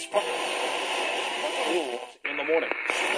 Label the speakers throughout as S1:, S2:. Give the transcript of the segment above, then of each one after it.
S1: in the morning.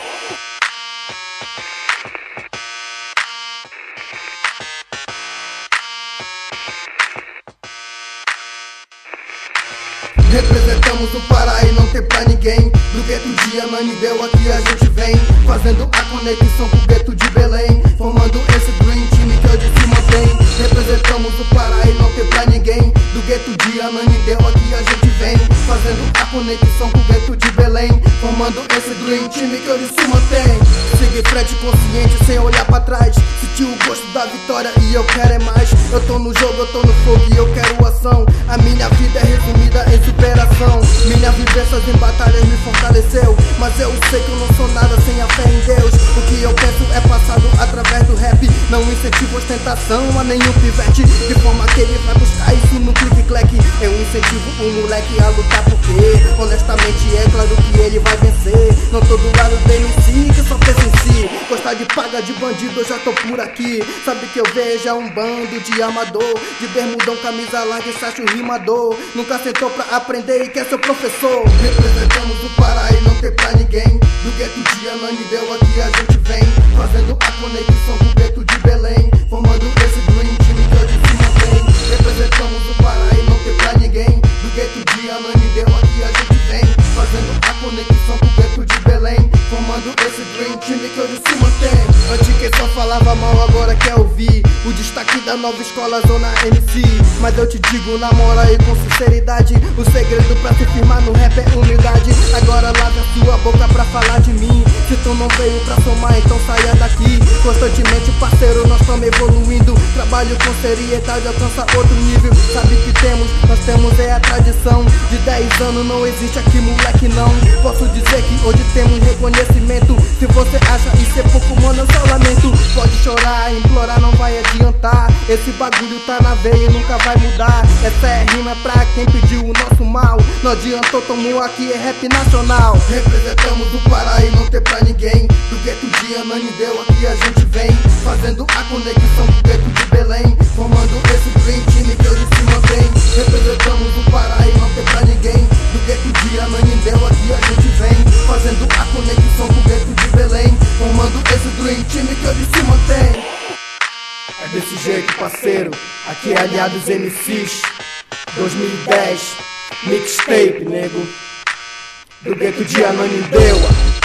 S2: Representamos o Pará e não tem pra ninguém. Do gueto de Ananindeua aqui a gente vem, fazendo a conexão com o gueto de Belém, formando esse Dream Team que hoje se mantém. Representamos o Pará e não tem pra ninguém. Do gueto de Ananindeua aqui a gente vem, fazendo a conexão com o gueto de Belém, formando esse Dream Team que hoje se mantém. Siga em frente consciente sem olhar pra trás. Senti o gosto da vitória e eu quero é mais. Eu tô no jogo, eu tô no fogo e eu quero ação. A minha vida é resumida em superação. Minha vivências em batalhas me fortaleceu, mas eu sei que eu não sou nada sem a fé em Deus. O que eu penso é passado através do rap. Não incentivo ostentação a nenhum pivete, de forma que ele vai buscar isso no clique-clack. Eu incentivo o moleque a lutar porque honestamente é claro que ele vai vencer. Não tô do lado do MC que só pensa em si. Gostar de paga de bandido, eu já tô por aqui. Sabe que eu vejo é um bando de amador, de bermudão, camisa larga e sacho rimador. Nunca sentou pra aprender e quer ser professor. Representamos o Pará e não tem pra ninguém. Do gueto de Ananindeua aqui a gente vem, fazendo a conexão com o gueto de Belém, formando esse Dream Team que hoje se mantém. Representamos o Pará e não tem pra ninguém. Do gueto de Ananindeua aqui a gente vem, fazendo a conexão com o gueto de Belém, formando esse Dream Team que hoje se mantém. Antes quem só falava mal agora quer ouvir o destaque da nova escola Zona MC. Mas eu te digo na moral e com sinceridade, o segredo pra se firmar no rap é humildade. Agora lave a sua boca pra falar de mim. Se tu não veio pra somar, então saia daqui. Constantemente parceiro, nós estamos evoluindo. Trabalho com seriedade, alcança outro nível. Sabe que nós temos é a tradição. De 10 anos não existe aqui moleque não. Posso dizer que hoje temos reconhecimento. Se você acha isso é pouco, mano, eu só lamento. Pode chorar, implorar, não vai adiantar. Esse bagulho tá na veia e nunca vai mudar. Essa é rima pra quem pediu o nosso mal. Não adiantou, tomou aqui é rap nacional. Representamos o Pará e não tem pra ninguém. Do gueto de Ananindeua aqui a gente vem, fazendo a conexão com o gueto de Belém, formando esse Dream Team que hoje se mantém. Representamos o Pará e não tem pra ninguém. Do gueto de Ananindeua aqui a gente vem, fazendo a conexão com o gueto de Belém, formando esse Dream Team que hoje se mantém. É desse jeito, parceiro. Aqui é Aliados MCs 2010 Mixtape, nego. Do gueto de Ananindeua.